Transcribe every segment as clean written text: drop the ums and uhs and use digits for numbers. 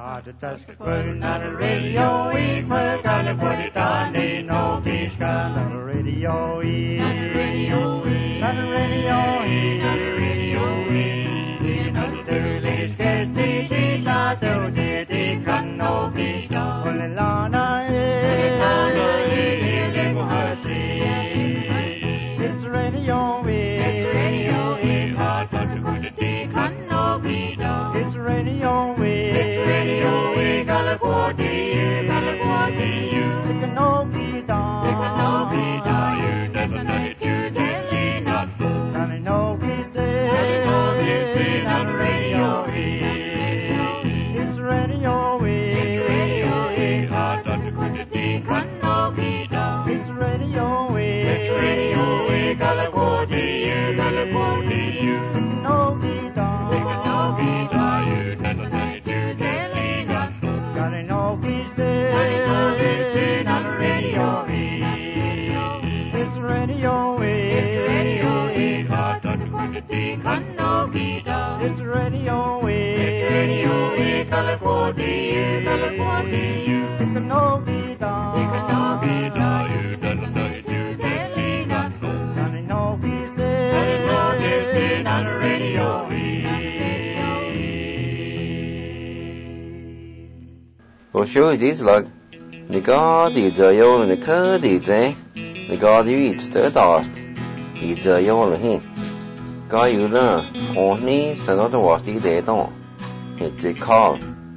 Well, sure, it is like the God is a yol and the cud is the God you eat the dust. It's a yol and God you learn, only so not what they don't. It's a call.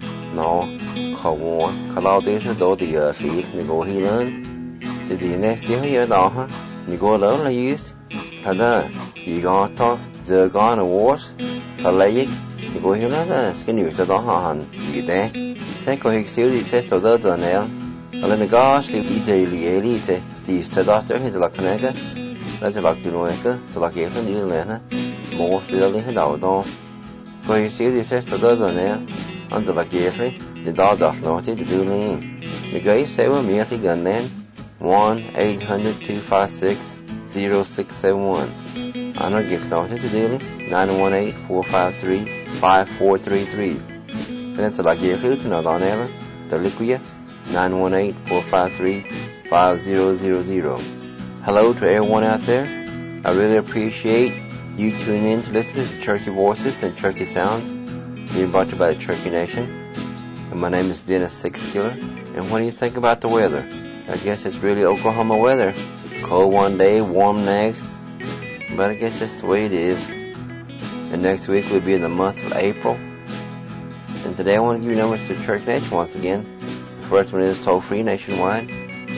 No, call one, call out this door the earth, you go here learn. The next year you know, you go learn like used. Tada, you got to the gun awards, a lake, you go here learn, skin you said on, you there. Thế có hình xíu thì sẽ tổ đó rồi nè, ở lên có xíu đi chơi lì thì sẽ đó sẽ hình là cái này cái, là sẽ là từ ngoài cái, sẽ là cái phần như này ha, một từ đó lên hết đầu đó, có hình xíu thì sẽ tổ đó rồi nè, anh sẽ là cái gì, thì đó nó sẽ từ lên, thì cái sẽ với mình thì gần đến 1-800-256-0671, anh nói cái nó sẽ từ lên 918-453-5433. And it's like you food, no, on ever. The liquid 918-453-5000. Hello to everyone out there. I really appreciate you tuning in to listen to Cherokee Voices and Cherokee Sounds being brought to you by the Cherokee Nation. And my name is Dennis Sixkiller. And what do you think about the weather? I guess it's really Oklahoma weather. Cold one day, warm next. But I guess that's the way it is. And next week we'll be in the month of April. And today I want to give you numbers to Church Nation once again. The first one is toll-free nationwide,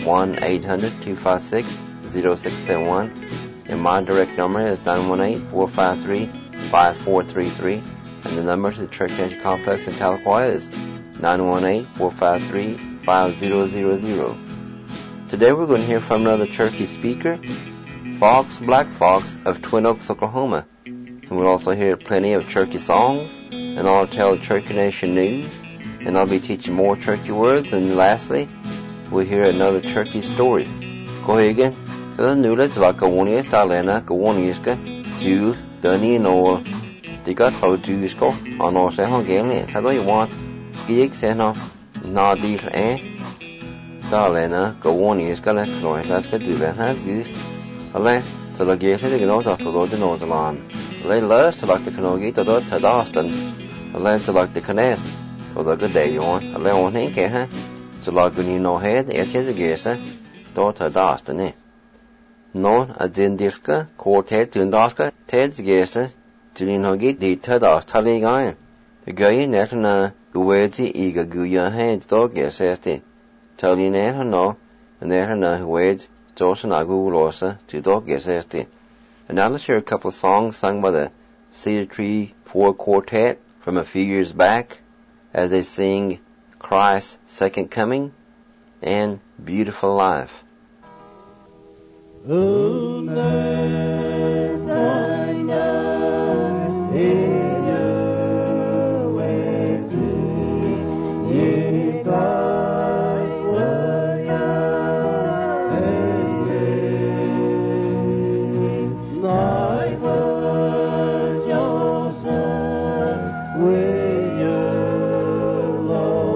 1-800-256-0671. And my direct number is 918-453-5433. And the number to the Church Nation Complex in Tahlequah is 918-453-5000. Today we're going to hear from another Cherokee speaker, Fox Black Fox of Twin Oaks, Oklahoma. And we'll also hear plenty of Cherokee songs, and I'll tell Cherokee Nation news, and I'll be teaching more Cherokee words, and lastly, we'll hear another Cherokee story. Go ahead again. So the new let's like a one year Talena, go 1 year, Jews, Dunny, no, they got how Jews go, on all say how game, how do you want, Gig, say no, deal, Talena, go 1 year, let's go, let's go do that, have used, alas. So the gear to the nose of the Lord knows along. They learn to like the canoe to the to Austin. The land to like the canast. So the good day you want. A little thing, huh? So like when you know head, it's a gear, sir. Don't to Austin, eh? No, a Zindiska, quartet to Ndaska, Ted's gear, sir. To you know get the Tadas Tally guy. The guy in that and the words eager guya head dog, yes, eh? Tell you now, no, and there and the words. And now let's hear a couple of songs sung by the Cedar Tree 4 Quartet from a few years back as they sing Christ's Second Coming and Beautiful Life. Lord.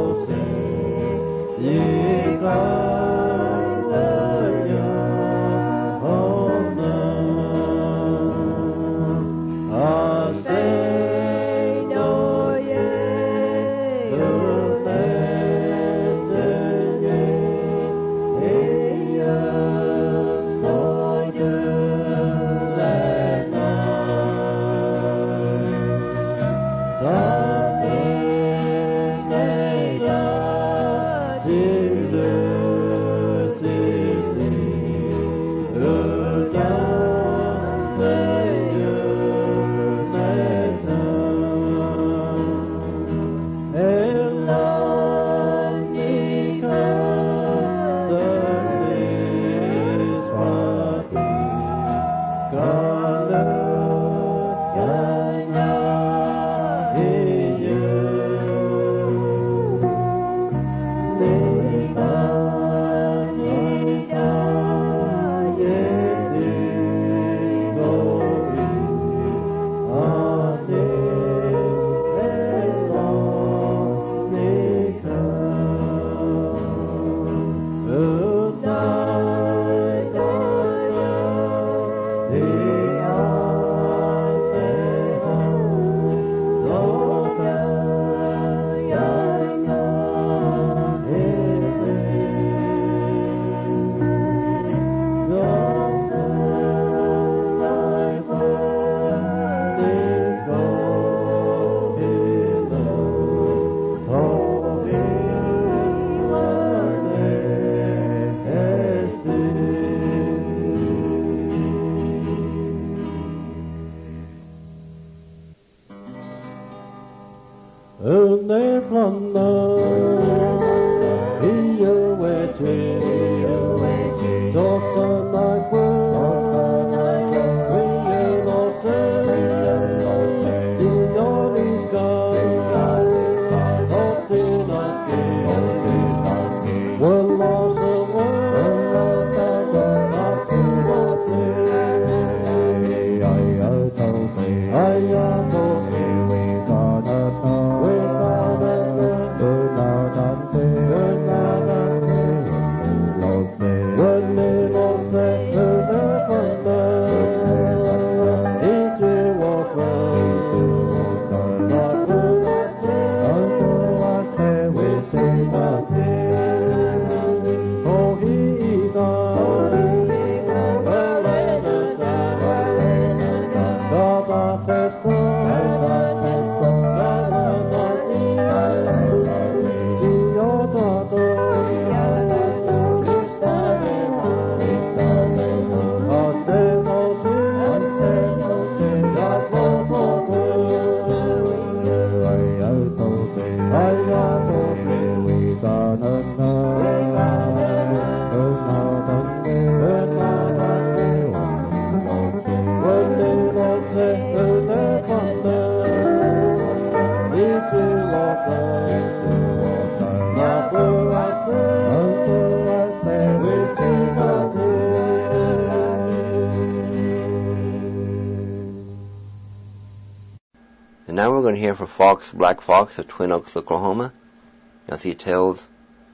And now we're going to hear from Fox, Black Fox of Twin Oaks, Oklahoma, as he tells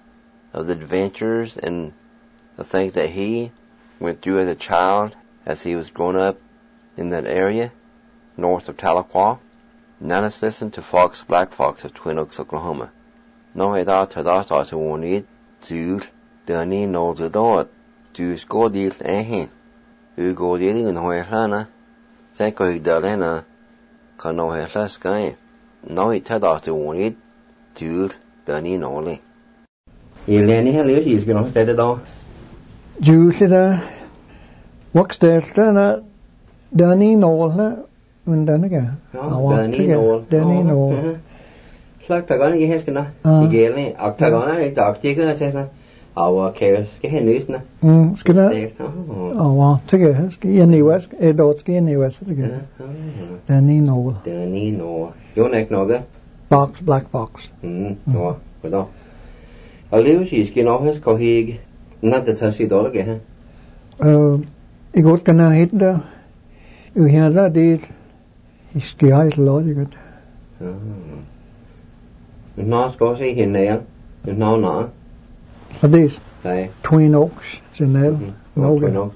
of the adventures and the things that he went through as a child as he was growing up in that area north of Tahlequah. Now let's listen to Fox, Black Fox of Twin Oaks, Oklahoma. No hay da ta da ta to won't do Danny no the dot do score deal eh u go deal in hoy lana say ko dalena ka no hay la sky no it ta da to won't do Danny no le Eleni hello is going to say the door du sida works there Danny no men den ga Danny no slag ta gana ge heska na igele ak ta gana ik tak te kana sesa awa kers ge henus na skina awa tege ski in the west dot ski in the west tege Danny no you nek no ga box black box no do aliu si ski no hes ko hig na ta tasi dol ge ha ik got kana hit da u hela dit ski hait logic nó có gì hiện nay á nó là this đây Twin Oaks Chanel Twin Oaks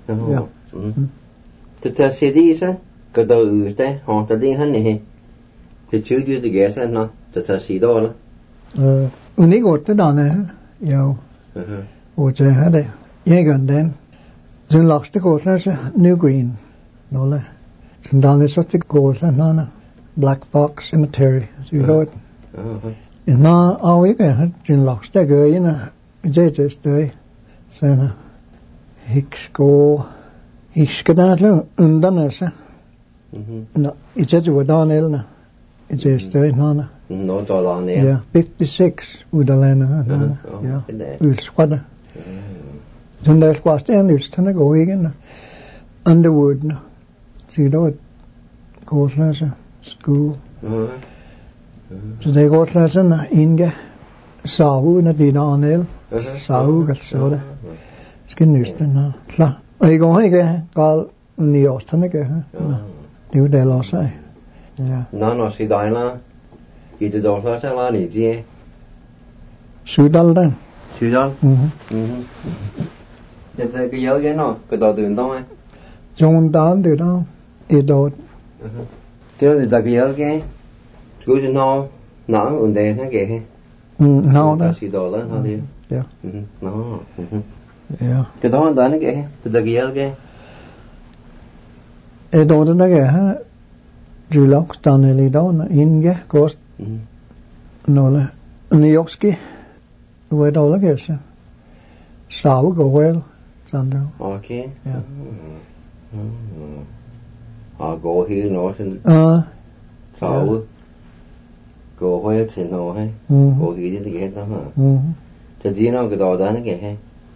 ta sẽ đi sao cái đầu thế họ ta đi hắn này thì chưa chưa được sao nó ta sẽ đó là unik got det där ne ja och det hade jag den sen lagste got så New Green no la sen där så det got så na Black Fox Cemetery så vi got na awi ke jin lagste ge na je støy sen hiskadal undan så na je var Daniel na je støy na no Daniel ja 56 udalena ja ulskada sen der skvaste en ulstana gå igen Underwood na så då går school så det går klassen inge savu na Daniel savu altså det skal nysten klar og I går ikke gal nyårsterne ikke det er det lå sig ja no si daina I det dårlig så var det det Sydal den Sydal det er cái cái nó cái đầu đường đó ấy John Dan det đó I dot cái đó cái cái cứ nó und den ha ge no da si do la ha đi ja no ja cái đó nó ge det ge e do den ge ha Julok Stanley down inge kost no la New Yorkski we do la ge så sao go well sando okay ja gå helt nå sådan sao gå hơi thì nó hay có gì thì cái đó hả cho gì nó cái đó đó nó cái hay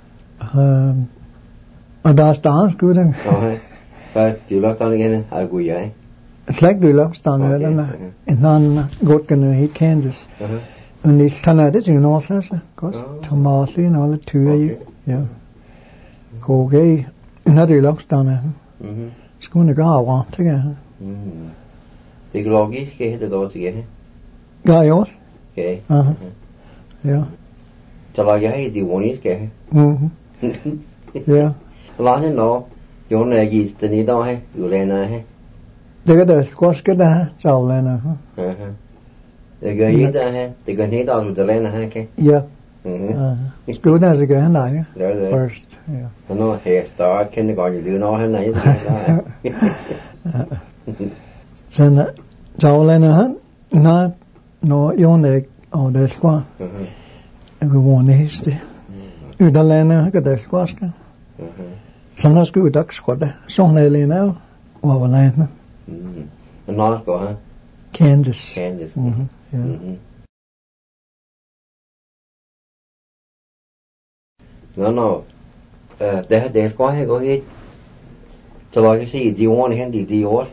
ở đó staan cứ đang hay và chủ lực tao cái này ai cũng vậy like du love staan ở đó mà non got gonna hit Kansas and it's thana this you know sasa cause Thomas you know the two of you yeah có cái another love staan à it's going to go want to get thì logic cái đó đó gì Gai oss? Okay. Yeah. Så lager jeg de voniske. Yeah. Lager nå, jo når jeg gitt den I dag, jo lena he. Det er det squash det så lena. Det gør I der he. Det gør I der du der lena he ke. Yeah. Skulle det så gøre nej. First. Yeah. Nå her start kan det godt du nå her nej. Så lena han na no yone o det squash. Jeg vågne heste. Udalene kan det squash. Sånn skulle det squash det. Sånn er det nå. Var lene. Men nå skal han Kansas. Yeah. No. Det skal han gå hit. Så lager sig de ordene hen de år.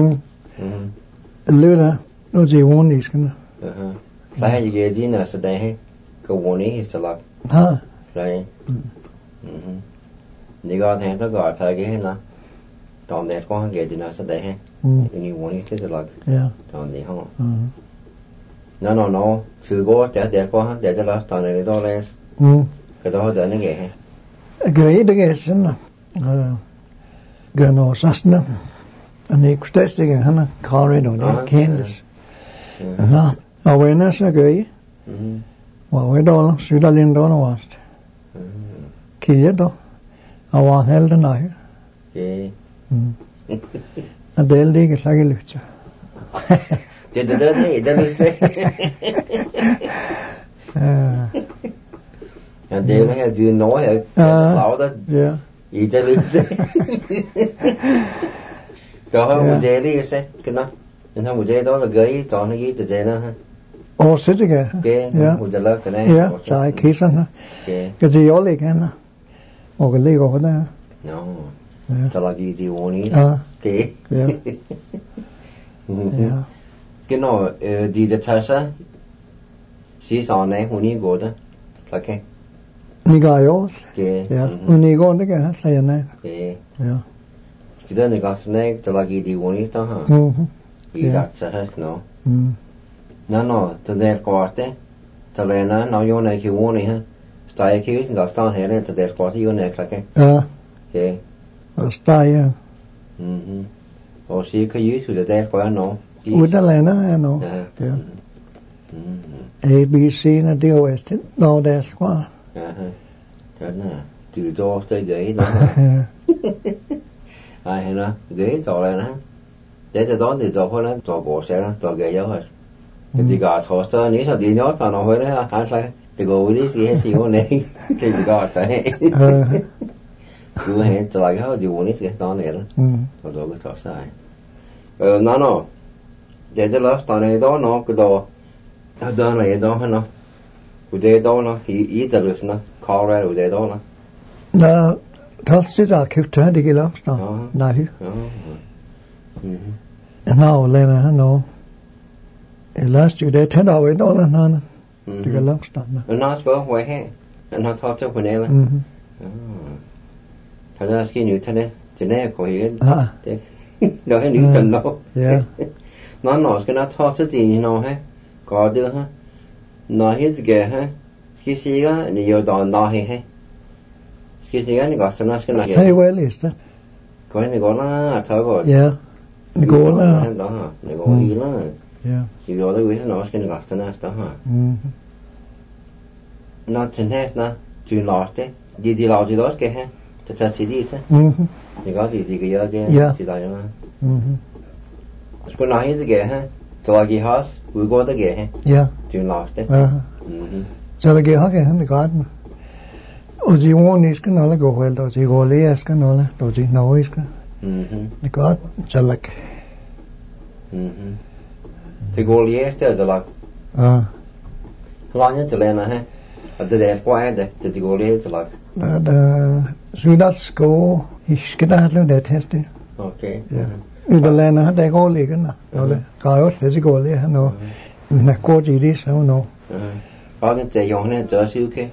Løda. Nu de ordene skal. Så har jeg givet dine så der he. Gå ordene i så lag. Ha. Right. Ni godt hen så godt tage hen da. Då det skal han givet dine så der he. Ni ordene til så lag. Ja. Då det har. No. Så går det skal han det der står nede der læs. Cái đó der det he. Gøy det er sådan. Gør noget sådan. Og det kunne stadig han er corridor Kansas. Ja. Og hvad er så gøy? Hvor er det Sydalien der var? Kigge der. Og var helt nej. Okay. Og det ligger slag i lyst. Det lyst. Ja, det er her du når her. Ja. I det lyst. Đó không dễ đi sẽ cái nó nên không dễ đó là gửi cho nó ghi từ dễ nữa ha. Ồ sẽ chứ kìa. Okay, một giờ lớp cái này. Yeah, trái khí sân ha. Cái gì ó lịch ha. Ồ cái lịch của nó. No. Cho là ghi điều này. Okay. Yeah. Cái nó đi để thay sa. Sĩ sau này hun đi går đó. Okay. Ni går jo. Okay. Yeah. Hun đi går det kan ha sige nej. Okay. Yeah. Cái đó này có snack cho là ghi điều này đó ha. Ghi đặt sa hết nó. No, to der korte. To lena, no jo ne kiwoni ha. Stai kiwis da stan hele to der korte jo ne klake. Ja. Okay. Og stai. Og sie kan use to der korte no. Udalena no. Ja. A B C na D O S T. No der squad. Ja. Sådan du dog stay gøy da. Ai hena, gøy to lena. Det er då det då holder to går selv, to gøy jo has. Thì cả thốt ra nếu sao đi nhót vào nó hơi đấy ha sai thì go đi gì hết xíu này thì cả tại cứ hết cho lại cái điều này cái đó này đó rồi cái thốt sai nó để cho lớp tao này đó nó cái đồ đó này đó nó cái đấy đó nó ý giờ được nó call ra cái đấy đó nó nó thốt sẽ ra kịp thời đi cái lớp đó này nó lên nó last year they $10 nana. Det kan langt stanna. Nå skal jeg her. Den har tatt opp på nede. Så da skal jeg ut det. Det er på igen. Det er nyt den nå. Ja. Nå skal jeg ta til din nå her. Går det her. Nå helt skal her. Skal sige at ni jo da nå her. Skal sige at ni går så nå skal jeg. Hey well is det. Går ni går la ta går. Ja. Ni går la. Ni går i la. Ja. I går det hvis nå skal ni gå næste her. Nå til næste du larte. De larte det skal have. Det tager sig dit. Det går de kan gøre det til dig nå. Skulle nej det gør her. Så lagi has, udgår det gør her. Ja. Du larte. Så lagi har jeg han godt. Og de ordene skal nok gå vel, og de går lære skal nok, og de nøje skal. Det godt, så lag. Det går lære det lag. Lo nhất lên là ha. The qua the go lên là. So that's go. Ich gedacht der test. Okay. Ja. Udalen ha der go liggen na. Ole. Kaos det go le no. Na ko ji ri so no. Có cái chế dùng này cho siêu kê.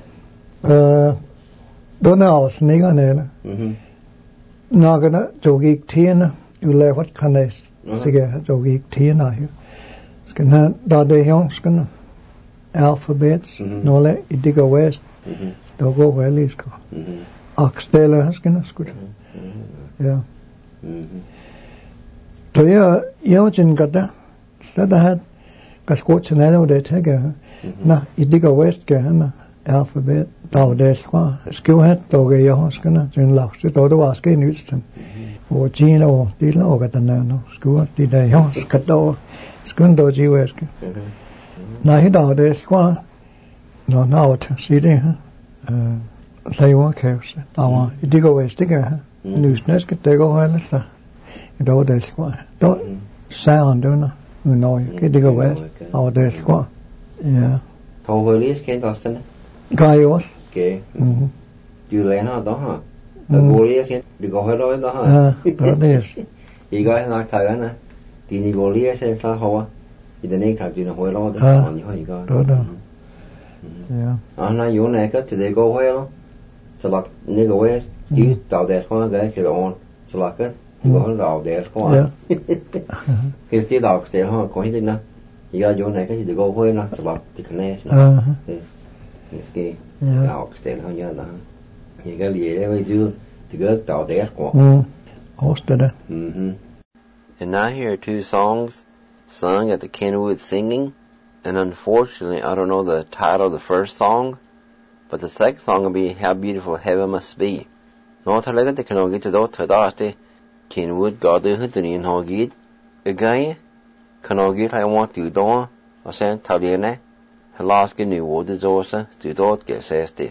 Đó là ở sân này nè. Nó cái đó chỗ cái thiên á, ule what kind of sige chỗ cái thiên này. Cái nó đó để hiểu cái nó alphabets, nó là Indigo West, đó có về lý có. Oxtail has cái nó skud. Yeah. Tôi yêu chân cái đó, đó là cái skud chân này nó để thế cái. Na Indigo West cái na alphabet tàu để qua skill hết tàu cái yêu cái na trên lọc chứ tàu đó cái Newton o chi nó đi là cái tên nó skill đi đây yêu cái tàu skill tàu chi West cái na hết tàu để qua nó nào thì đấy ha lấy qua cái tàu Indigo West cái ha Newton cái tàu có hay là tàu để qua đó sound đó nó nói cái Indigo West tàu để qua. Yeah. How well is Kent Austin? Gaios. Okay. You learn how to ha. The goal is the go hello đó ha. That is. You guys not tired na. The goal is là how. The next time you know hello đó là như vậy coi. Đó. Yeah. Na you này cái thì go hello. So like nigga west you tàu đẹp quá cái kiểu on. So like cái go tàu đẹp quá. Yeah. Cái tí tàu thì ha có gì nữa. You got your neck, you go away, not about the connection. It's gay. Now, stand on your line. You got the area to go out there. And I hear two songs sung at the Kenwood singing, and unfortunately, I don't know the title of the first song, but the second song will be How Beautiful Heaven Must Be. No, I like the Kenwood to do to Kenwood, God, the Hutton, how good. Again. Kan jeg give dig want to do, og sen tager det ned. Han lader skal nu hvor det så så, du dort kan ses det.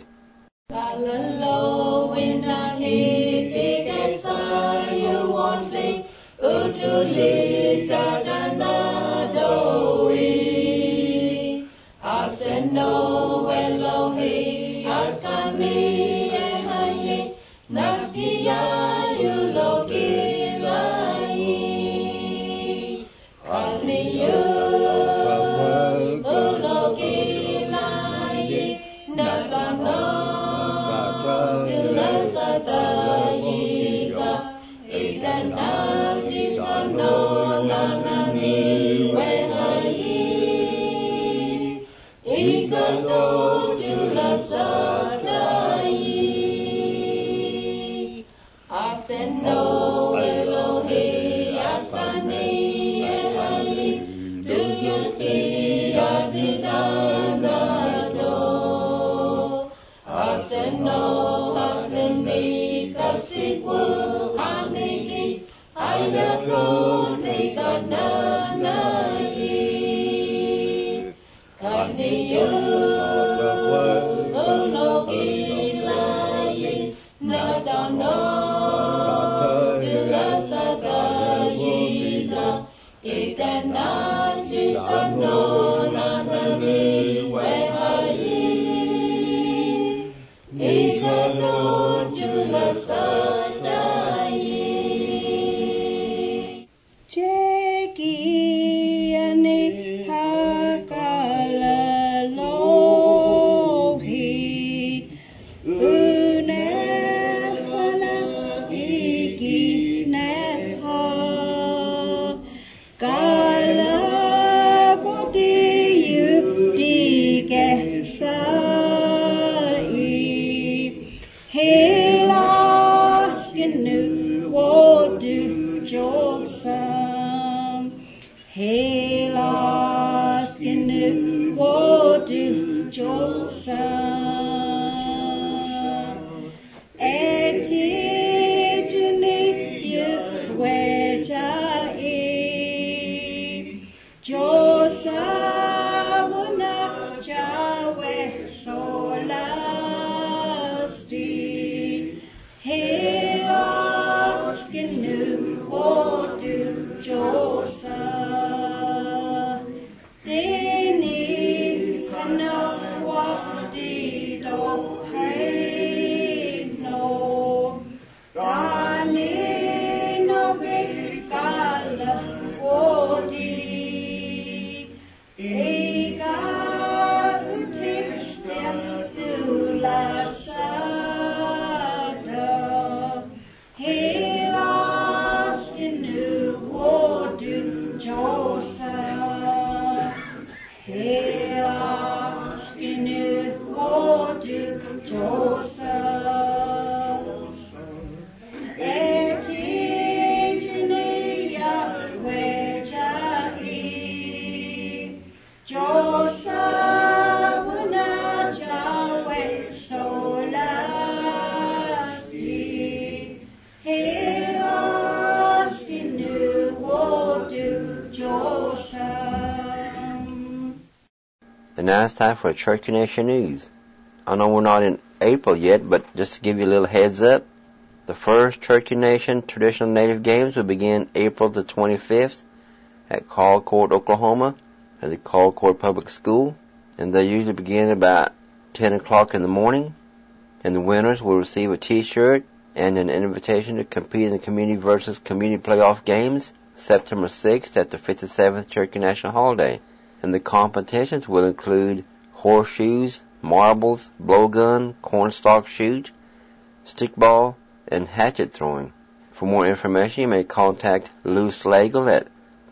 Jackie and Hakala And now it's time for Cherokee Nation News. I know we're not in April yet, but just to give you a little heads up, the first Cherokee Nation Traditional Native Games will begin April the 25th at Colcord, Oklahoma, at the Colcord Public School, and they usually begin about 10 o'clock in the morning, and the winners will receive a t-shirt and an invitation to compete in the Community versus Community Playoff Games September 6th at the 57th Cherokee National Holiday. And the competitions will include horseshoes, marbles, blowgun, cornstalk shoot, stickball, and hatchet throwing. For more information, you may contact Lou Slagle at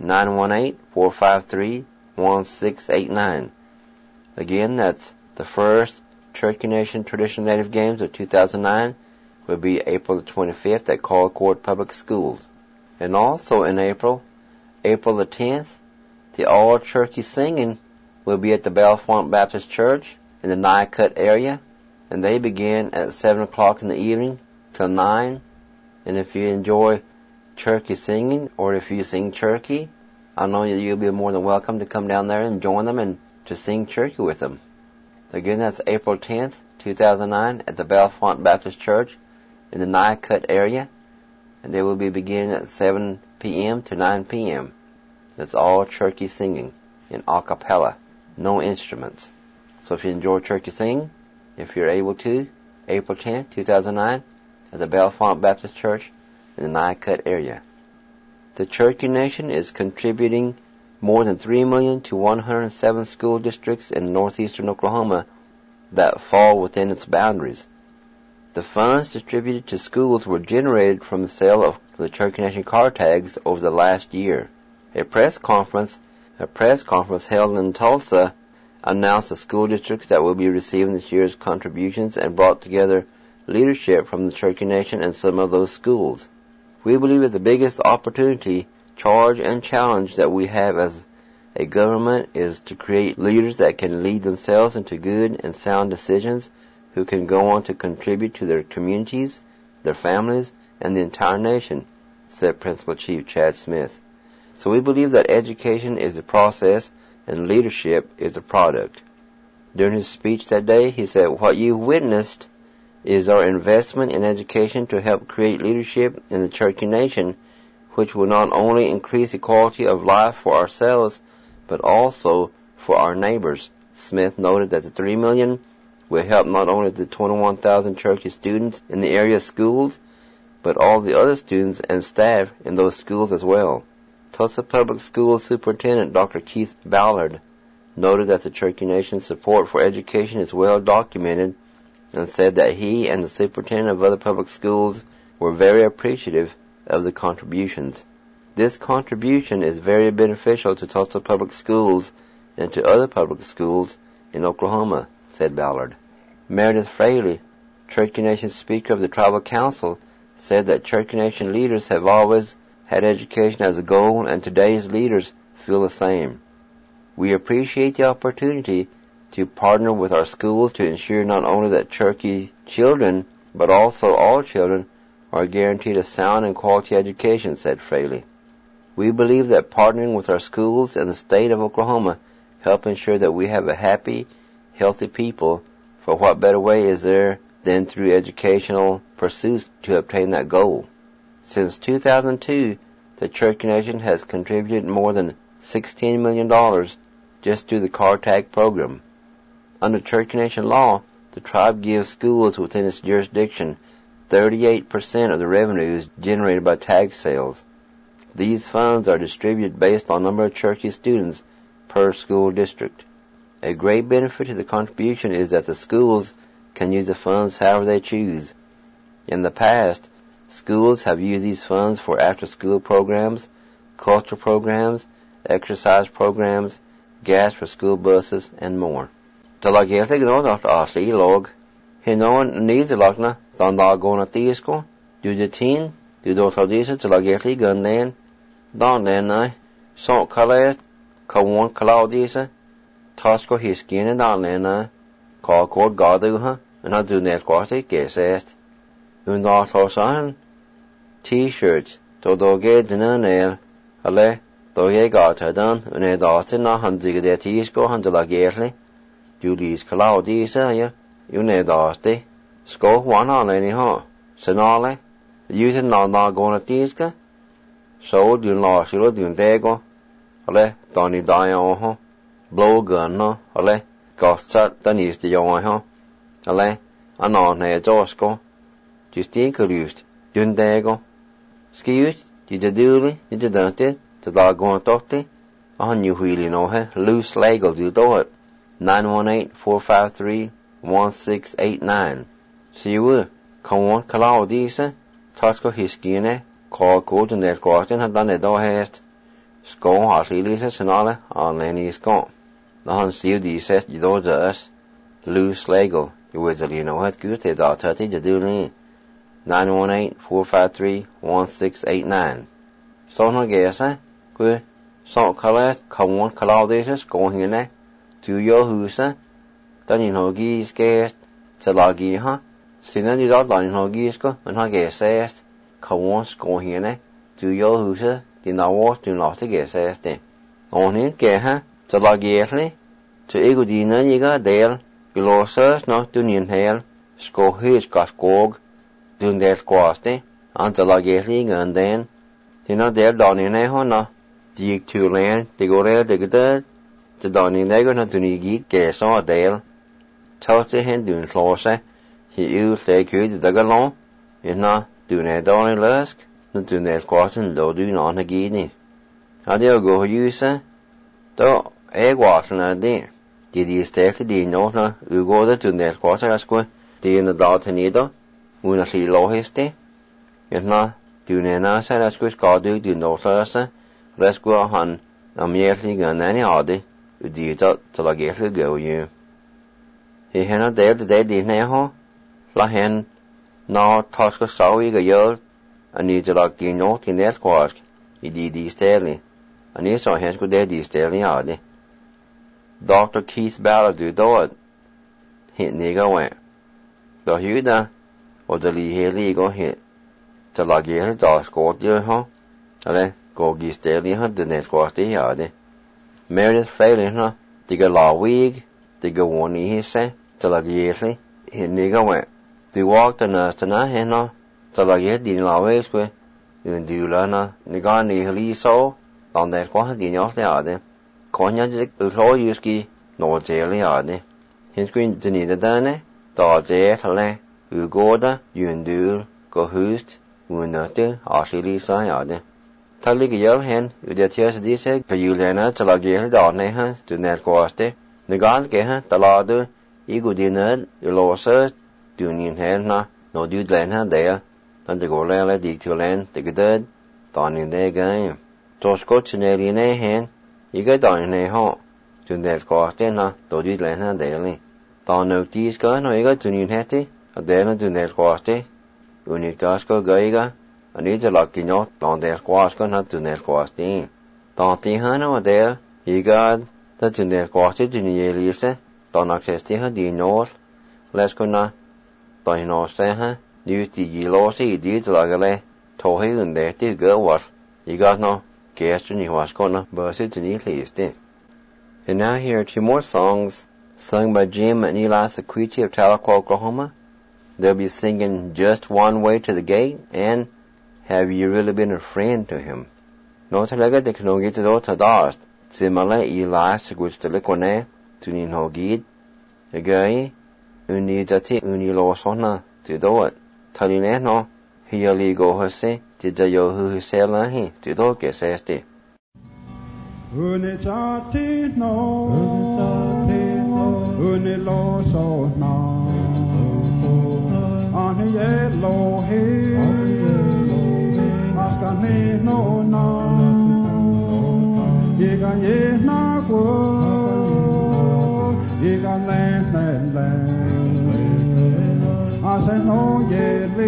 918-453-1689. Again, that's the first Cherokee Nation Traditional Native Games of 2009 will be April the 25th at Colcord Public Schools. And also in April the 10th, the All Cherokee Singing will be at the Bellefonte Baptist Church in the Nycut area, and they begin at 7 o'clock in the evening till 9. And if you enjoy Cherokee singing, or if you sing Cherokee, I know you'll be more than welcome to come down there and join them and to sing Cherokee with them. Again, that's April 10th, 2009 at the Bellefonte Baptist Church in the Nycut area, and they will be beginning at 7 p.m. to 9 p.m. That's all Cherokee singing in a cappella, no instruments. So if you enjoy Cherokee singing, if you're able to, April 10th, 2009 at the Bellefonte Baptist Church in the Nycut area. The Cherokee Nation is contributing more than $3 million to 107 school districts in northeastern Oklahoma that fall within its boundaries. The funds distributed to schools were generated from the sale of the Cherokee Nation car tags over the last year. A press conference held in Tulsa announced the school districts that will be receiving this year's contributions and brought together leadership from the Cherokee Nation and some of those schools. We believe that the biggest opportunity, charge, and challenge that we have as a government is to create leaders that can lead themselves into good and sound decisions, who can go on to contribute to their communities, their families, and the entire nation, said Principal Chief Chad Smith. So we believe that education is the process and leadership is the product. During his speech that day, he said, "What you've witnessed is our investment in education to help create leadership in the Cherokee Nation, which will not only increase the quality of life for ourselves, but also for our neighbors." Smith noted that the $3 million will help not only the 21,000 Cherokee students in the area schools, but all the other students and staff in those schools as well. Tulsa Public Schools Superintendent Dr. Keith Ballard noted that the Cherokee Nation's support for education is well documented and said that he and the superintendent of other public schools were very appreciative of the contributions. This contribution is very beneficial to Tulsa Public Schools and to other public schools in Oklahoma, said Ballard. Meredith Fraley, Cherokee Nation Speaker of the Tribal Council, said that Cherokee Nation leaders have always had education as a goal, and today's leaders feel the same. We appreciate the opportunity to partner with our schools to ensure not only that Cherokee children, but also all children, are guaranteed a sound and quality education, said Fraley. We believe that partnering with our schools and the state of Oklahoma help ensure that we have a happy, healthy people, for what better way is there than through educational pursuits to obtain that goal. Since 2002, the Cherokee Nation has contributed more than $16 million just through the car tag program. Under Cherokee Nation law, the tribe gives schools within its jurisdiction 38% of the revenues generated by tag sales. These funds are distributed based on number of Cherokee students per school district. A great benefit to the contribution is that the schools can use the funds however they choose. In the past, schools have used these funds for after-school programs, cultural programs, exercise programs, gas for school buses, and more. Talageltig no dat asli log. Hinoan nizalagna dan dagona tisko. Du de tin, du dotadisa talageltig gundan. Dan lenai, son kalet, kawon kalaudisa. Tasko hiskine dan lenai. Kalkord gaduha, and I do net quarti gesest. Undartosan T-shirts, to doge dinanel, ale doge gata dan, une dastin na handige de tisko handela gerli, Julius Claudius ya Unedaste Sko wana leni ho Senale Using na gona tiska So dun la silo dun dego Ale Tony Dion ho Blowgun no Ale Gossat Danis de yon ho Ale Anon ne Josko Justin Kurust dun dego Skius Diduli Didante The doggone doctor on you wheelie no he loose legal do it 918-453-1689 see you come on Claudius Tasco hiskine call code and that question had done it all hast Sko Harley's Sonale on Lenny's gone the hun see the says you do us loose legal you wizardly know what good they are 30 to do 918-453-1689 so no guess good so colors come on Claudius going in to your house then you know geese guest to loggy huh Sinna you don't know geese go and I guess says come on going in to your house the now do not to guess says then on it get huh to loggy to ego dinner you got there below search not to in hell sco his got gog doing that squasty until loggy and then you know there down in a no Dig to land, they go there, they get there. The Donny Negro not to need gas or dale. Tells the hand doing close, he used they could the galon. If not, do not Donny Lusk, not do not squatting, though do not a guinea. How do you go, you say? Though, egg water not there. Did you stay to the north, you go there to that quarter as well, the in the dot and neither, when I see low his day? If not, do not say that's good, God do no Thursday. Rescue han immediately gun any other who did to la get go you. He had not there today did neho. La hen no Tosca saw a year and need to like the note in that quark. He did these daily. And he saw hens good there these daily are Dr. Keith Ballard do it. Hit nigger went. The Huda or the Lee legal hit. To la get dog scored you, huh? Go gis daily hunt the next quarter yard. Meredith failing her, they go law week, they go one his say, till like yearly, he nigger went. They walked the nurse to na henna, till like yet didn't always go, and do learner, the guy nearly so, on that quarter in your yard. Cognac, the claw you ski, no jail yard. His green to need a dane, dog jet, you go da, you and do, go host, you not do, actually yard. Tali gel hen udetias dise kayulena talagel darne ha to net koste negan ke ha taladu igudiner ilosa tunin hen na no du len ha there tan de golele dik to len de ged tanin de game to scotch nerine hen iga darne ha to net koste na to du len ha there ni tan no dis ga no iga tunin heti adena to net koste unik tasko gaiga I need to lock in your on their squash gun not to their squash thing. Don't think Hannah there, he got that to their squash in the Elise, don't access her the north. Let's go now. Don't know say her, you the lossy did like a lay, told him there the girl was. You got no guess when he was gonna burst it in the least. And now here are 2 more songs sung by Jim and Eli Sequiti of Tahlequah, Oklahoma. They'll be singing Just One Way to the Gate and Have you really been a friend to him? No talaga de kno get do ta dast. Simala Eli Sequiti lekone tunin hogid. Agay uni jati uni lo sona to do it. Taline no hiali go hose tidayo hu sela hi to do ke sesti. Uni jati no uni lo sona ani yellow he askane no na yiga ye na go yiga len ase no ye le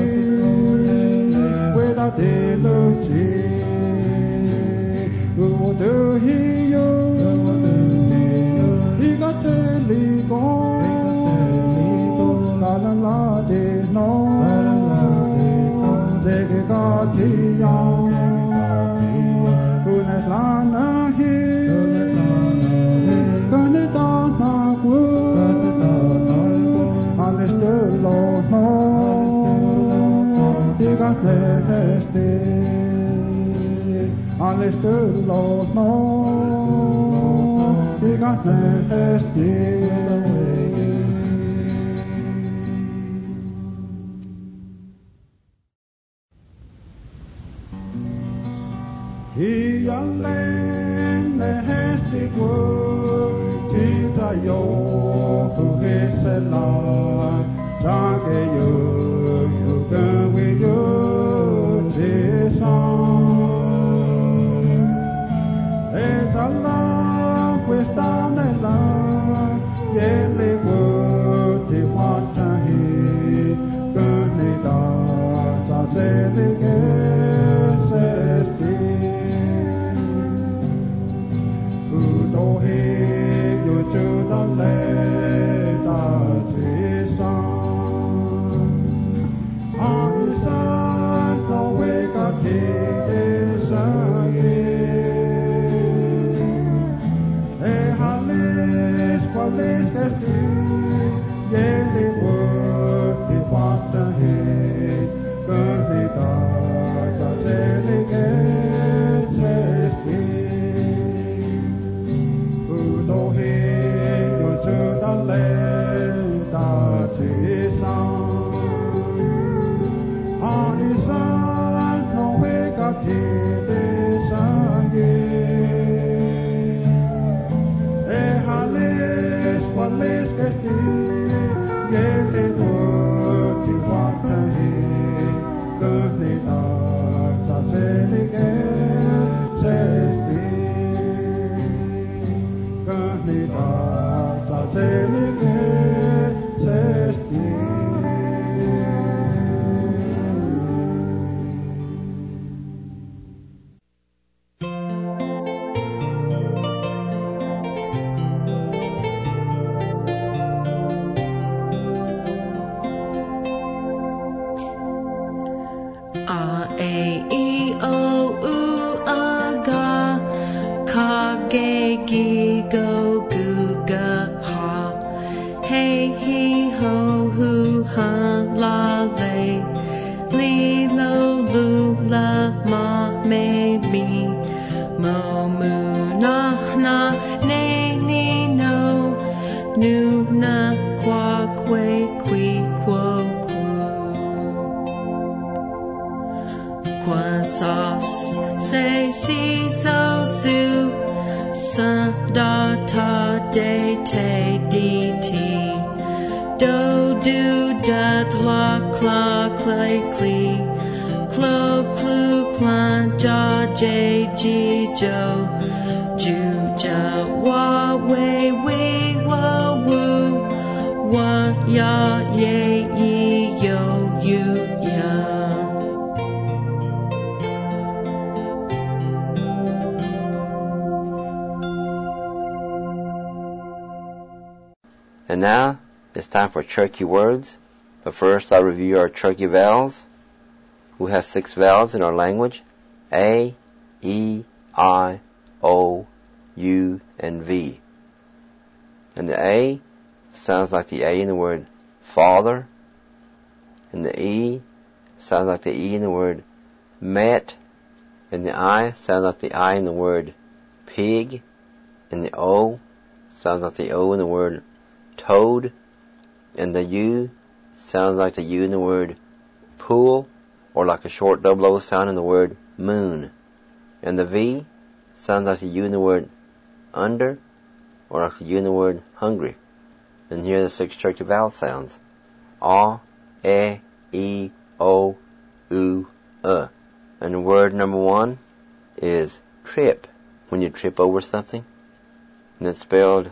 weda de lo chi who do he yo yiga te li go la la la de no de que ga ti ya una la na hi kana ta na ku este Alistulos no Iganesti Ialen Hesti Tita yo Hugesela Sage yo Yugawi yo Etala questa nella Yele Wurti Watahi Gurnida Zazelige Sesti Udohi Yuchudale Tajisan Anisan Taweka Kisaye Quales esti Yele Wurti Watahi Gurnida Zazelige Sesti Udohi Yuchudale Tajisan Anisan Taweka Kisaye Quales esti Yele Wurti Watahi Gurnida Zazelige Sesti Gurnida Zazelige Sesti And now, it's time for Cherokee words. But first, I'll review our Cherokee vowels. We have 6 vowels in our language. A, E, I, O, U, and V. And the A sounds like the A in the word father. And the E sounds like the E in the word met. And the I sounds like the I in the word pig. And the O sounds like the O in the word toad. And the U sounds like the U in the word pool, or like a short double O sound in the word moon. And the V sounds like the U in the word under, or like the U in the word hungry. And here are the 6 Cherokee vowel sounds. A, E, I, O, U, And the word number 1 is trip, when you trip over something. And it's spelled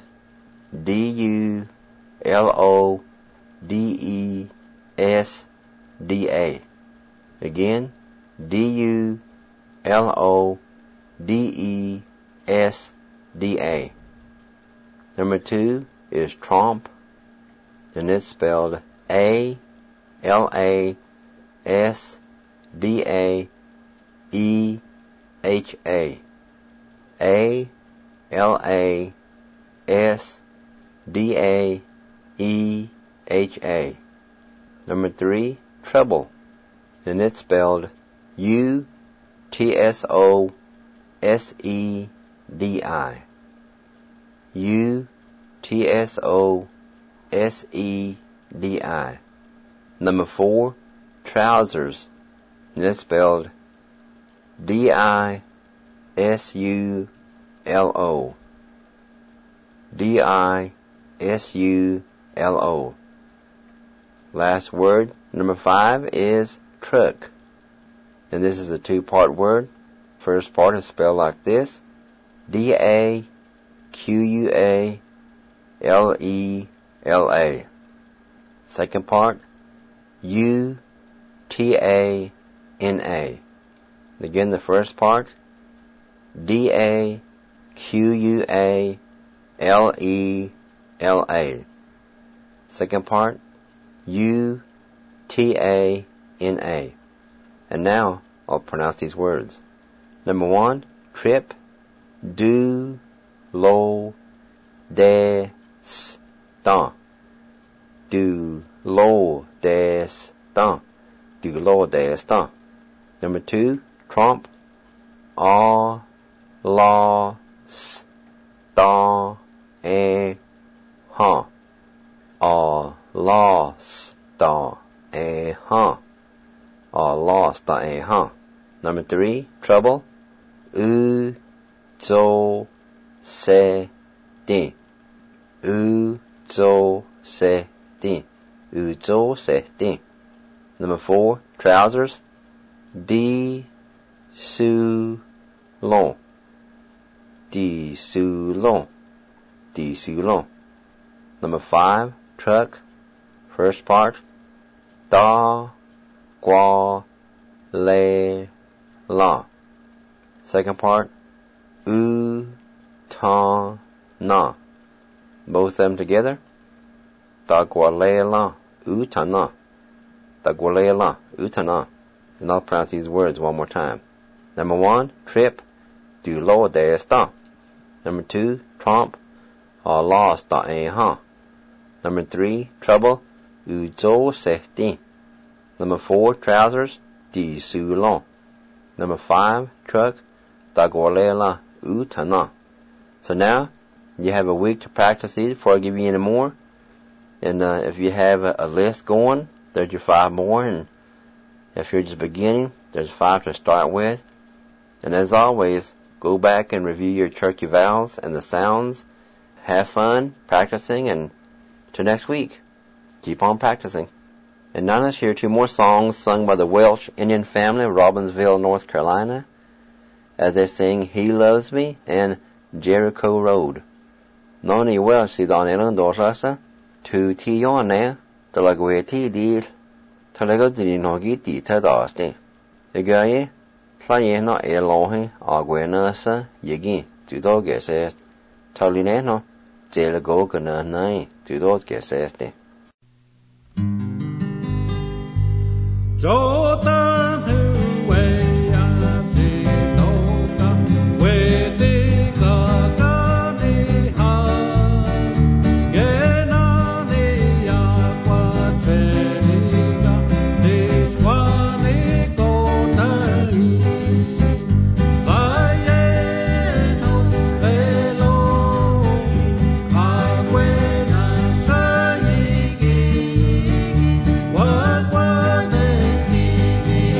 D-U-L-O-D-E-S-D-A. Again, D-U-L-O-D-E-S-D-A. Number 2 is tromp, and it's spelled A-L-A-S-D-A-E-H-A. A-L-A-S-D-A-E-H-A. Number 3, treble, and it's spelled U-T-S-O-S-E-D-I. U-T-S-O-S-E-D-I. Number 4, trousers. And it's spelled D-I-S-U-L-O. D-I-S-U-L-O. Last word, number 5, is truck. And this is a 2-part word. First part is spelled like this. D-A-Q-U-A-L-E-L-A. Second part, U-T-A-N-A. Again, the first part, D-A-Q-U-A-L-E-L-A. Second part, U-T-A-N-A. And now, I'll pronounce these words. Number 1, trip, do, lo, des, tan. Do, lo, des, tan. Do, lo, des, tan. Number 2, trompe, a, la, s, ta, e, ha. A, la, s, ta, e, ha. A, la, s, ta, e, ha. Number 3, trouble, u, zo, se, din. U, zo, se, din. U, zo, se, din. Number 4, trousers, di, su, long. Di, su, long. Di, su, long. Number 5, truck, first part, da, gua, le, la. Second part, u, ta, na. Both of them together, da, gua, le, la, u, ta, na. Da, gua, le, la, u, ta, na. And I'll pronounce these words one more time. Number 1, trip, do, lo, des, ta. Number 2, trompe, a, la, s, ta, e, ha. Number 3, trouble, u, zo, se, din. Number 4, trousers, di, su, long. Number 5, truck, da, gua, le, la, u, ta, na. So now, you have a week to practice these before I give you any more. And if you have a list going, there's your 5 more. And if you're just beginning, there's 5 to start with. And as always, go back and review your turkey vowels and the sounds. Have fun practicing, and till next week, keep on practicing. And now let's hear 2 more songs sung by the Welsh Indian family of Robbinsville, North Carolina, as they sing He Loves Me and Jericho Road. Noni Welsh si don elan dorsasa, tu ti yone, talagwe di, talagodi no giti tadaste. The guy, slaye no elohe, agwenasa, yegi, tu doge says, talineno, jelago gana nai, tu doge says. Jordan who way I see no God, where the God ha, Gena the aqua treliga, this one go nai, Vayeno velo, Agwena sayigi, Wagwa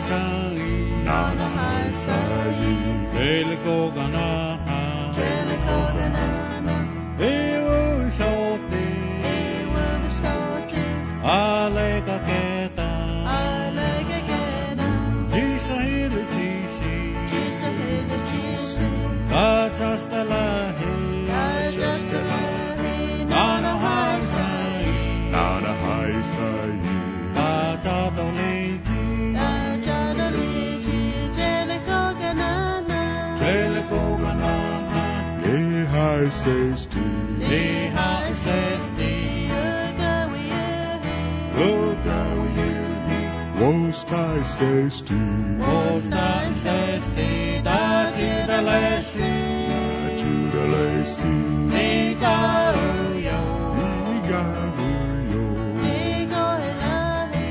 sai Nana hai sai Vele kogana Jele koganana Ewo shote Ewa mistote Ale kaketa Alega gena Jisa hilu jisi Jisa hida jisi Kachasta lahi Kajasta lahi Nana hai sai Nana hai sai Kachato leji Kajada liji Jele koganana Vele kogana Ne hai sesti Ne hai sesti Uga wiyu Uga wiyu Most I sesti Most I sesti Da jida lesi Juda lesi Niga uyo Niga buyo Nigo hilahi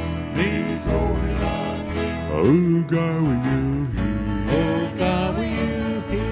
Uga wiyu Uga wiyu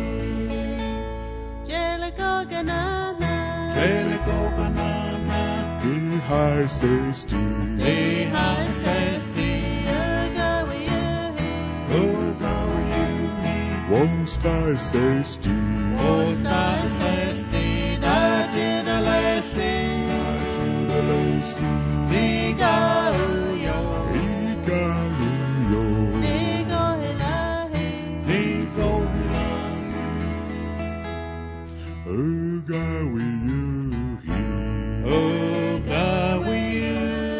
Jele koganana Vele koganana Ne hai sesti Ne hai sesti Uga wiyu Uga wiyu Most I sesti Most I sesti Da jida lesi Juda lesi Niga uyo Niga buyo Nigo hilahi Uga wiyu Uga wiyu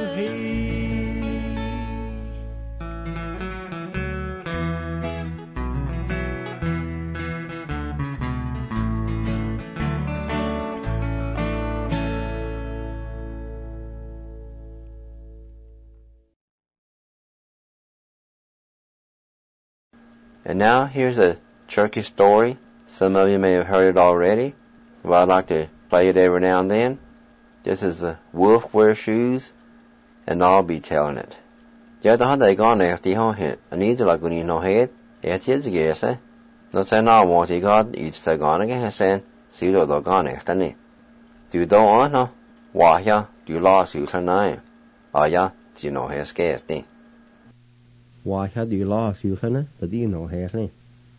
And now here's a Turkish story. Some of you may have heard it already, but I'd like to play it every now and then. This is a wolf wears shoes, and I'll be telling it. Giờ tôi thấy con này thì họ hiện, anh ấy là cái gì nó hết, chết gì vậy? Nó sẽ nói một thì có ít sẽ có cái hay sen, xử đồ đồ con này thế này. Từ đó nó, hóa ra từ lo xử thế này, ya chỉ nó hết cái gì. Hóa ra từ lo xử thế này, từ đi nó hết này.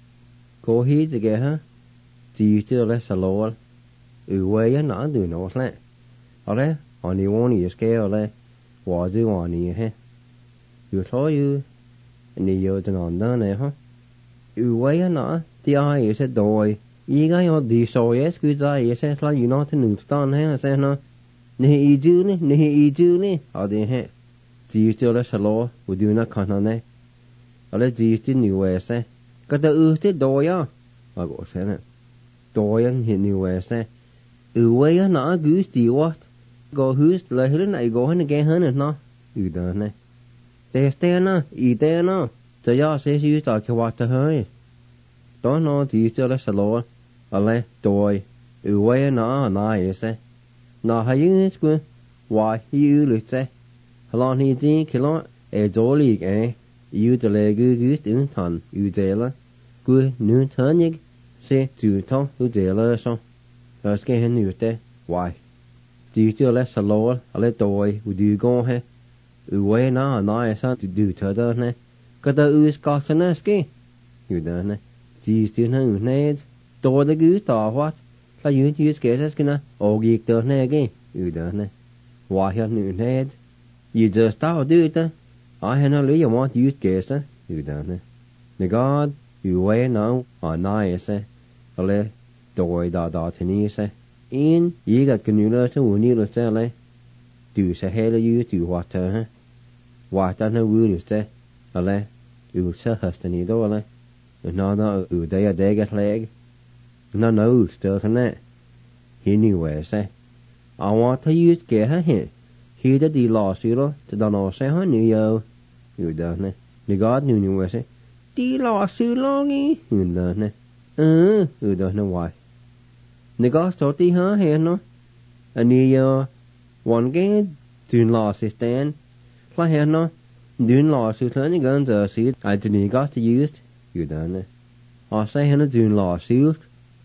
Cô hí gì cái ha, chỉ cho lấy sờ lô, quay á nó từ nó này. Ở đây, anh đi muốn đi cái ở đây, hóa ra anh đi ha. Dù thôi dù, anh đi vô cho nó đó này ha. Quay á nó, thì ai sẽ đòi, ý cái họ đi soi ấy, cứ ra sẽ là you know thì nửa tàn ha, sẽ nó. Nhi ý chứ nè, ở đây ha. Chỉ cho lấy sờ lô, của điều nó khăn này. Ở đây chỉ cho nhiều về sẽ. Cái đó thế đòi á. Ở cổ sẽ nè. Đòi anh hiện nhiều về sẽ. Quay á nó cứ still what. Go hứa lời hứa này go hết cái hơn nữa nó. Đó này. Teste nó, ý tế nó. Cho do sẽ sử dụng cái hoạt cho hơi. Đó nó chỉ cho lấy sờ lô. Ở đây đòi. Quay á nó này sẽ. Nó hay những cái why you lượt sẽ. Hẳn thì chỉ khi nó dỗ lì cái. Yêu cho lệ cứ tiếng thần yêu dễ là cứ nương thở nhé sẽ chịu thông yêu dễ là xong rồi cái hình yêu tế why chỉ cho lẽ sờ lô ở lẽ tôi u đi con he u quay nó nói sao từ từ thở đó này cái đó u có sẵn là cái yêu đó này chỉ cho nó u này tôi đã cứ tỏ hóa là yêu cái cái này ô ghi đó này cái yêu đó này why hiện u này you just start do it I had no lý do use case you done the God you way now or nice ale đòi đò thì ni sẽ in ý cái cái nữa chứ muốn như là sẽ lại từ sẽ hay là you từ hoạt ha hoạt ta nó vui được sẽ ale you sẽ hết thì ni đó lại nó ở đây cái leg nó nấu stir thế này he knew sẽ I want to use cái ha he đã đi lo xíu đó thì đó nó sẽ hết nhiều người đó này người God nhiều người sẽ đi lo xíu lo nghe người đó này người đó nó hoài người God số tí hả hè nó anh nhiều one cái chuyện lo sẽ stand là hè nó chuyện lo xíu thế này gần giờ xíu I didn't got to use người đó này họ sẽ hè nó chuyện lo xíu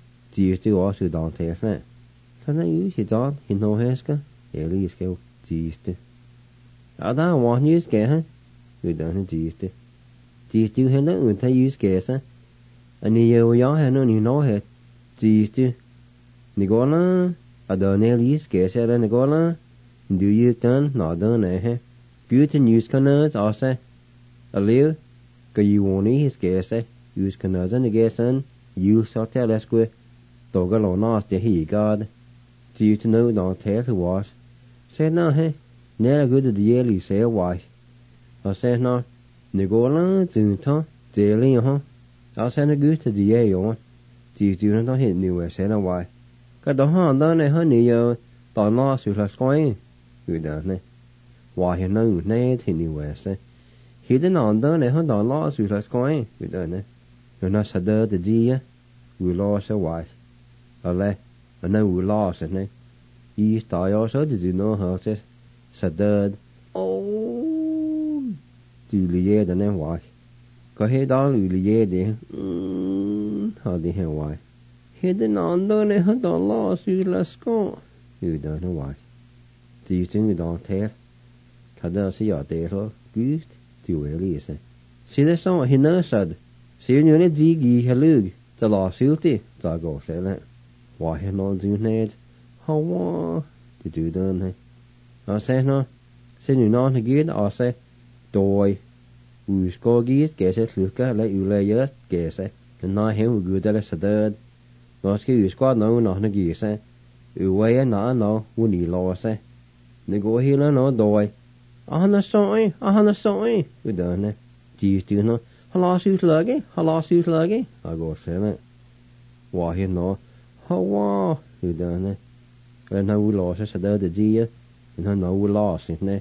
chỉ cho họ sự đòn thế này thế này use it on he know hết cả để lý cái chỉ ở đó want use cái ha người đó nó chỉ chỉ tiêu hết nó người ta use kể sa anh nhiều gió hết nó nhiều nói hết chỉ tiêu nị gọi là ở đó này use kể sa là nị gọi là do you can nó đó này hết cứ thì use cái nữa cho sa ở liu cái you want is kể sa use cái nữa cho nị san you so tell us que tổ cái lỗ nó sẽ hỉ god chỉ to know nó thế thì what say no hey nè là good the yearly say why I say no nị gọi là chừng thôi dễ liền hả I say no good to the year on chỉ nó hiện nhiều say no why cái đó hả đó này hơn nhiều tao nó sự là coi người đó này why hiện nay này thì nhiều say khi đến nào đó này hơn tao nó sự là coi người đó này rồi nó sẽ đỡ the gì á người lo sẽ why ở đây ở nơi người lo sẽ này ý tao yo số thì nó họ sẽ đỡ chỉ lìa đó nên hoài có hết đó lìa để họ đi theo hoài hết đến nón đó này hết đó lo suy là sco người đó nó hoài chỉ chính người đó thế thật ra sẽ ở đây thôi cứ tiêu về đi sẽ đấy xong rồi nó sad xíu như này gì gì hay lư cho lo xíu thì cho go sẽ lại hoài nó như này how thì tự đơn hay nó sẽ nó sẽ như nó thì kia nó sẽ đôi có ghi kể sẽ lựa cái lại ưu lại nhớ kể sẽ nó hiểu một người ta là sẽ đỡ nó cái có nó ghi sẽ ưu vậy nó muốn đi lo sẽ nếu có hiểu nó đôi nó soi cái đó này chỉ chứ nó lo suy lagi go sẽ này hoa hiện nó hoa cái đó này cái nó lo sẽ đỡ được gì á nó lo sẽ này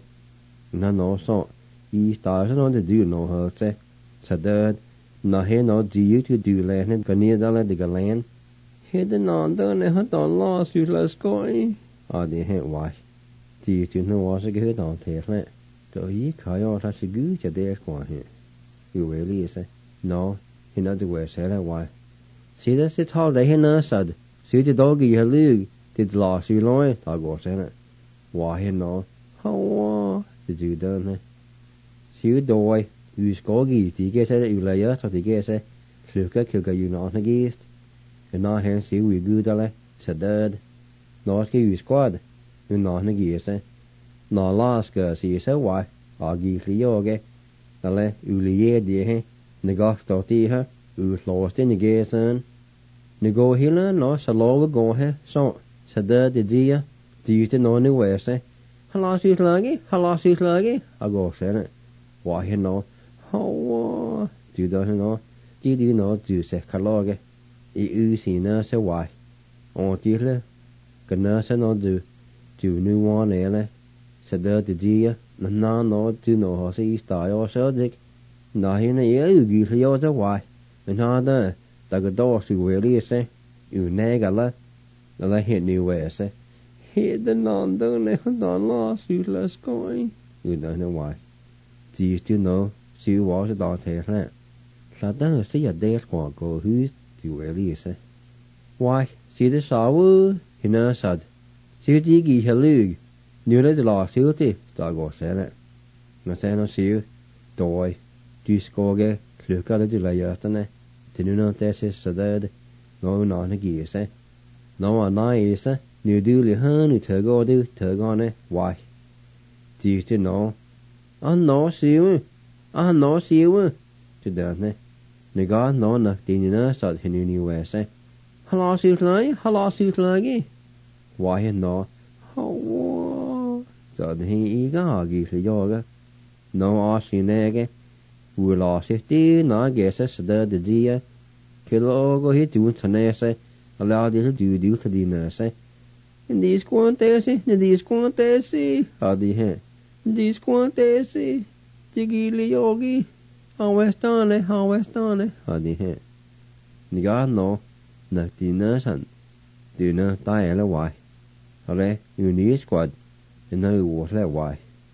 nó so ý ta nó để do nó hơn sẽ đỡ nó hay nó gì to do lại nên cái này đó là cái land hết nó đó này hết đó lo suy là coi đi hết hoài thì chứ nó hoa sẽ cái đó thế này tôi ý khai ở它是good cho để quan hệ有为例噻 no hiện nó就会写来hoài写的是抄的很难写的写的多个也绿的老师来他过写了话现nó好啊就得呢寫多有個個自己寫有來呀，所以自己寫，所以個個有拿那個，那還寫會 good 咧，實得，那個有 squad，有拿那個寫，那 last 個是寫壞，啊幾理由嘅，但係有理由啲嘿，那個到底哈，有 lost 那個先，那個係啦，那實攞個嘿，所實得的字啊，字就拿那個寫，哈拉書來嘅，啊個寫咧。話係攞好啊，住到係攞，知啲攞住食卡攞嘅，而有時呢識壞，我知咧，個呢識攞住你話你咧，實得就知啊，那攞住攞學識大我手職，那係呢也有幾時有隻壞，那呢大個多是為呢些，有那個啦，那來現你為些，現的難得呢很難啦，是來講，有那呢壞。chỉ chứ nó siêu hóa sẽ đo thế này là đang ở xây dựng đây khoảng cổ hữu tiểu ấy đi sẽ why chỉ để sao thì nó sad siêu chỉ gì hết lưu nếu lấy là siêu thì ta gọi sẽ này nó sẽ nó siêu đôi chỉ có cái lựa cái đấy là giờ thế này thì nó sẽ sad nó nó gì sẽ nó mà nói sẽ nếu đưa liền hơn thì thở go này why chỉ chứ nó nó xíu chứ được nè người có nó nè thì nó sợ thì nhiều về sẽ hello xíu lại why nó giờ thì ý cái gì thì do cái nó xí nè cái vừa lo xí tí nó cái sẽ sợ được gì á cái lo có hết chuyện thế này sẽ là đi điều thì nè sẽ đi quan tế gì đi hết disquantesi tigili yogi hawestane hadi he niga no na tina san tina tai la wai ale you need squad and no was la why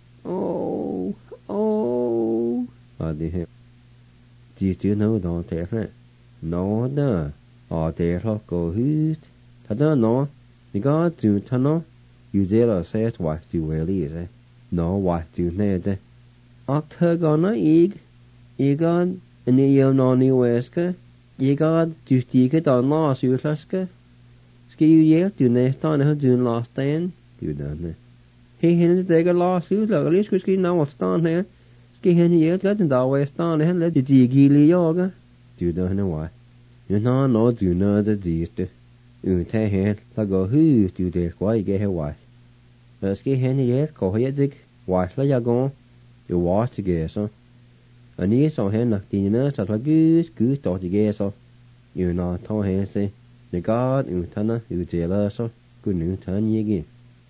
hadi he ti ti no don te he no da te lo go hut tada no niga tu tano you zero says what you really is nó hoài chịu nè chứ thơ có nói ý Igad in the yom no new weska. Igad to stick it on loss you laska. Ski you yet to nest on her doing last stand. You done. He hinted take a lawsuit like at least whiskey now will stand here. Ski hen yet got and always stand here let the gilly yoga. You don't know why. You know no do know the deed. You take here like go who do this why you get her wife. But ski hen yet go here dig wife like you go. You watch together so. And you saw him like dinner such a good thought together so. You know told him say the God you turn you jealous so good new turn you again.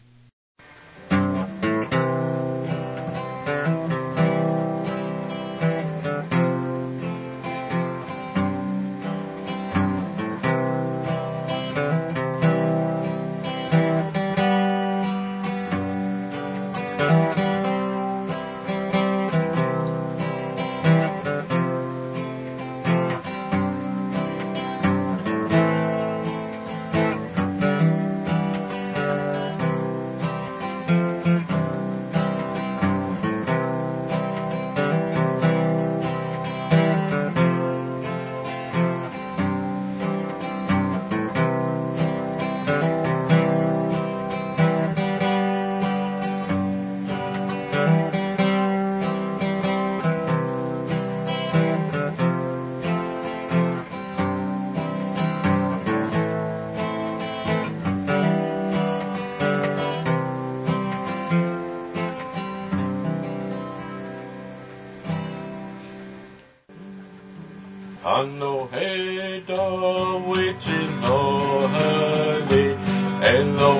Anno heda which is no hurry, Elo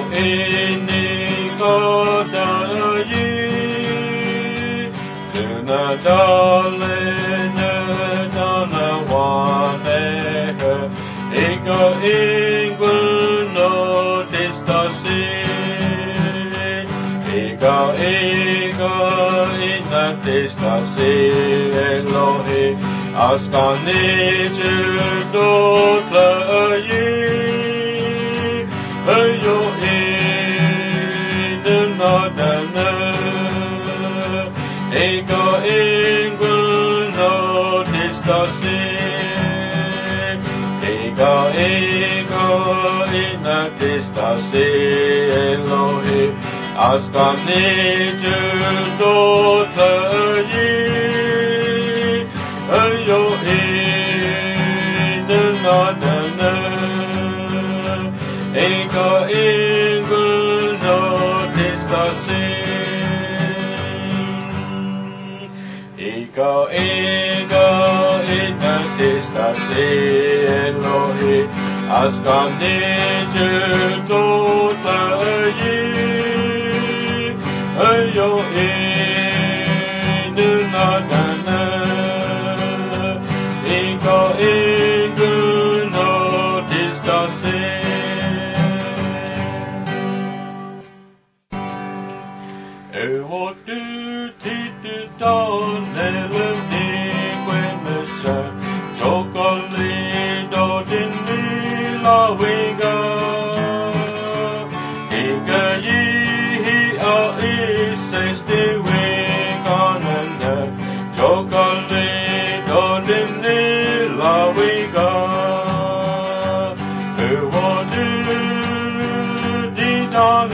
inigo da ye, Tuna dalene dana wanehe, Ego inguno distasi, Ego ina distasi, Elohi, Askani dotle ye, yo in nadana, ego inguno distasi, ego ina distasi, Elohi, Askani dotle ye. Yo in nadana, ego inguno distasi, ego ina distasi, Elohi, Askani dotle ye, yo in nadana. Ego inguno distasi. What do titu don eleni quenesa chocolate din la wiga Ega yi a is de wigananda chocolate din la wiga what do di don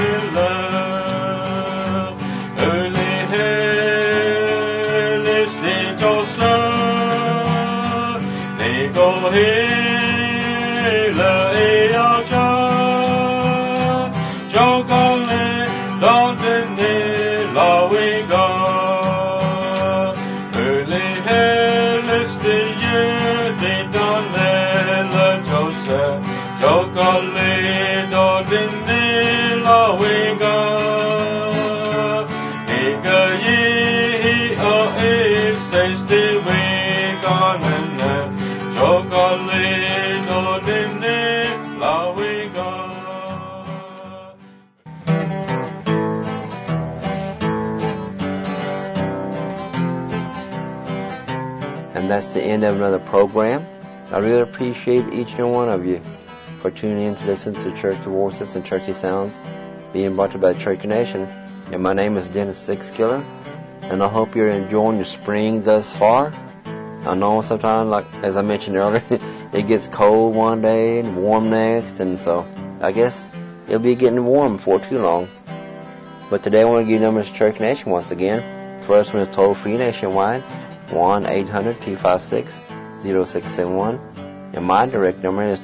And that's the end of another program. I really appreciate each and one of you for tuning in to listen to Church Voices and Churchy Sounds being brought to you by Church Nation. And my name is Dennis Sixkiller, and I hope you're enjoying your spring thus far. I know sometimes, like as I mentioned earlier, it gets cold one day and warm next, and so I guess it'll be getting warm before too long. But today I want to give you numbers to Church Nation once again. First one is toll free nationwide, 1-800-256-0671. And my direct number is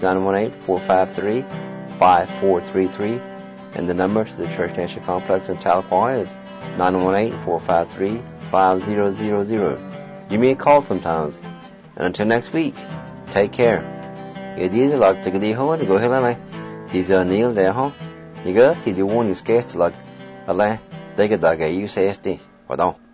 918-453-5433. And the number to the Church Nation Complex in Tahlequah is 918-453-5000. Give me a call sometimes. And until next week, take care. It is like to get home to go ahead. She's a Neil there, huh? You go, she's the one who's scared to like, they get that guy, you say, hold on.